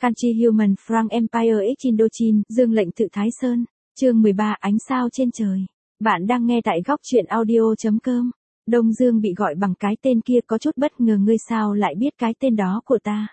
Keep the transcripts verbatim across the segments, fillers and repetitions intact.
Country Human Frank Empire X Indochine, Dương lệnh tự Thái Sơn. Chương mười ba Ánh sao trên trời. Bạn đang nghe tại góc truyện audio.com. Đông Dương bị gọi bằng cái tên kia có chút bất ngờ, ngươi sao lại biết cái tên đó của ta?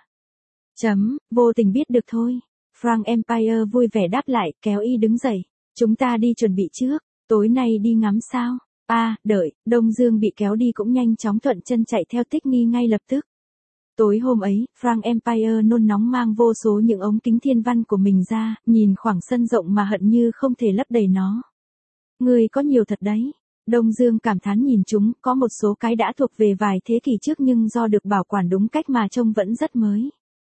Chấm, vô tình biết được thôi. Frank Empire vui vẻ đáp lại, kéo y đứng dậy. Chúng ta đi chuẩn bị trước, tối nay đi ngắm sao? À, đợi, Đông Dương bị kéo đi cũng nhanh chóng thuận chân chạy theo Tích Nghi ngay lập tức. Tối hôm ấy, Frank Empire nôn nóng mang vô số những ống kính thiên văn của mình ra, nhìn khoảng sân rộng mà hận như không thể lấp đầy nó. Người có nhiều thật đấy. Đông Dương cảm thán nhìn chúng, có một số cái đã thuộc về vài thế kỷ trước nhưng do được bảo quản đúng cách mà trông vẫn rất mới.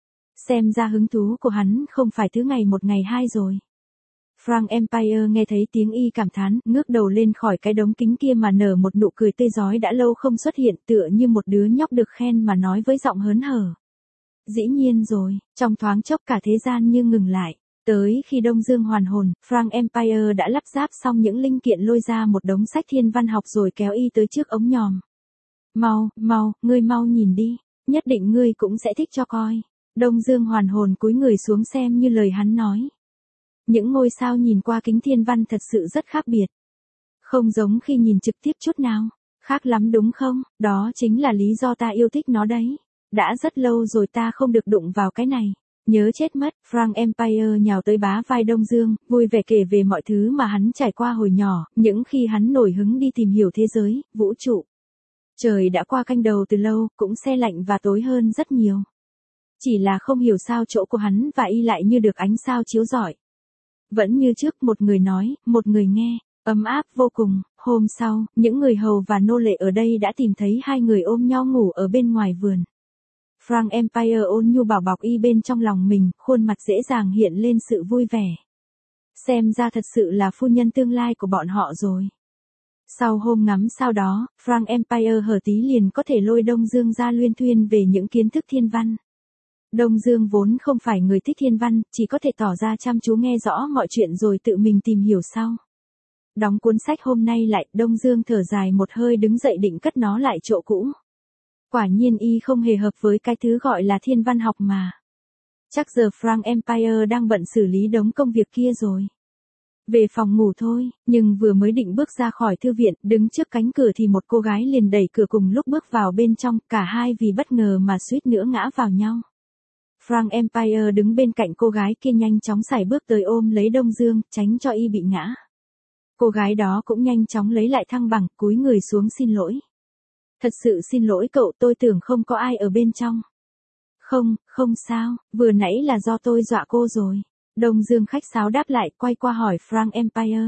Xem ra hứng thú của hắn không phải thứ ngày một ngày hai rồi. Frank Empire nghe thấy tiếng y cảm thán, ngước đầu lên khỏi cái đống kính kia mà nở một nụ cười tươi rói đã lâu không xuất hiện, tựa như một đứa nhóc được khen mà nói với giọng hớn hở. Dĩ nhiên rồi, trong thoáng chốc cả thế gian như ngừng lại. Tới khi Đông Dương hoàn hồn, Frank Empire đã lắp ráp xong những linh kiện, lôi ra một đống sách thiên văn học rồi kéo y tới trước ống nhòm. Mau, mau, ngươi mau nhìn đi, nhất định ngươi cũng sẽ thích cho coi. Đông Dương hoàn hồn cúi người xuống xem như lời hắn nói. Những ngôi sao nhìn qua kính thiên văn thật sự rất khác biệt. Không giống khi nhìn trực tiếp chút nào. Khác lắm đúng không? Đó chính là lý do ta yêu thích nó đấy. Đã rất lâu rồi ta không được đụng vào cái này. Nhớ chết mất. Frank Empire nhào tới bá vai Đông Dương, vui vẻ kể về mọi thứ mà hắn trải qua hồi nhỏ, những khi hắn nổi hứng đi tìm hiểu thế giới, vũ trụ. Trời đã qua canh đầu từ lâu, cũng se lạnh và tối hơn rất nhiều. Chỉ là không hiểu sao chỗ của hắn và y lại như được ánh sao chiếu rọi. Vẫn như trước, một người nói, một người nghe, ấm áp vô cùng. Hôm sau, những người hầu và nô lệ ở đây đã tìm thấy hai người ôm nhau ngủ ở bên ngoài vườn. Frank Empire ôn nhu bảo bọc y bên trong lòng mình, khuôn mặt dễ dàng hiện lên sự vui vẻ. Xem ra thật sự là phu nhân tương lai của bọn họ rồi. Sau hôm ngắm sao đó, Frank Empire hở tí liền có thể lôi Đông Dương ra luyên thuyên về những kiến thức thiên văn. Đông Dương vốn không phải người thích thiên văn, chỉ có thể tỏ ra chăm chú nghe rõ mọi chuyện rồi tự mình tìm hiểu sau. Đóng cuốn sách hôm nay lại, Đông Dương thở dài một hơi đứng dậy định cất nó lại chỗ cũ. Quả nhiên y không hề hợp với cái thứ gọi là thiên văn học mà. Chắc giờ Frank Empire đang bận xử lý đống công việc kia rồi. Về phòng ngủ thôi, nhưng vừa mới định bước ra khỏi thư viện, đứng trước cánh cửa thì một cô gái liền đẩy cửa cùng lúc bước vào bên trong, cả hai vì bất ngờ mà suýt nữa ngã vào nhau. Frank Empire đứng bên cạnh cô gái kia nhanh chóng sải bước tới ôm lấy Đông Dương, tránh cho y bị ngã. Cô gái đó cũng nhanh chóng lấy lại thăng bằng, cúi người xuống xin lỗi. Thật sự xin lỗi cậu, tôi tưởng không có ai ở bên trong. Không, không sao, vừa nãy là do tôi dọa cô rồi. Đông Dương khách sáo đáp lại, quay qua hỏi Frank Empire.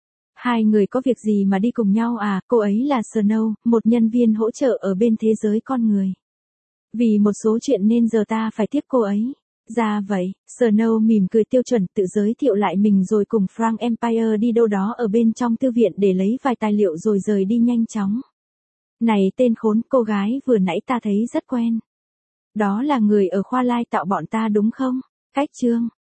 Hai người có việc gì mà đi cùng nhau à? Cô ấy là Snow, một nhân viên hỗ trợ ở bên thế giới con người. Vì một số chuyện nên giờ ta phải tiếp cô ấy. Ra vậy, Snow mỉm cười tiêu chuẩn tự giới thiệu lại mình rồi cùng Frank Empire đi đâu đó ở bên trong thư viện để lấy vài tài liệu rồi rời đi nhanh chóng. Này tên khốn, cô gái vừa nãy ta thấy rất quen. Đó là người ở khoa lai tạo bọn ta đúng không? Cách chương,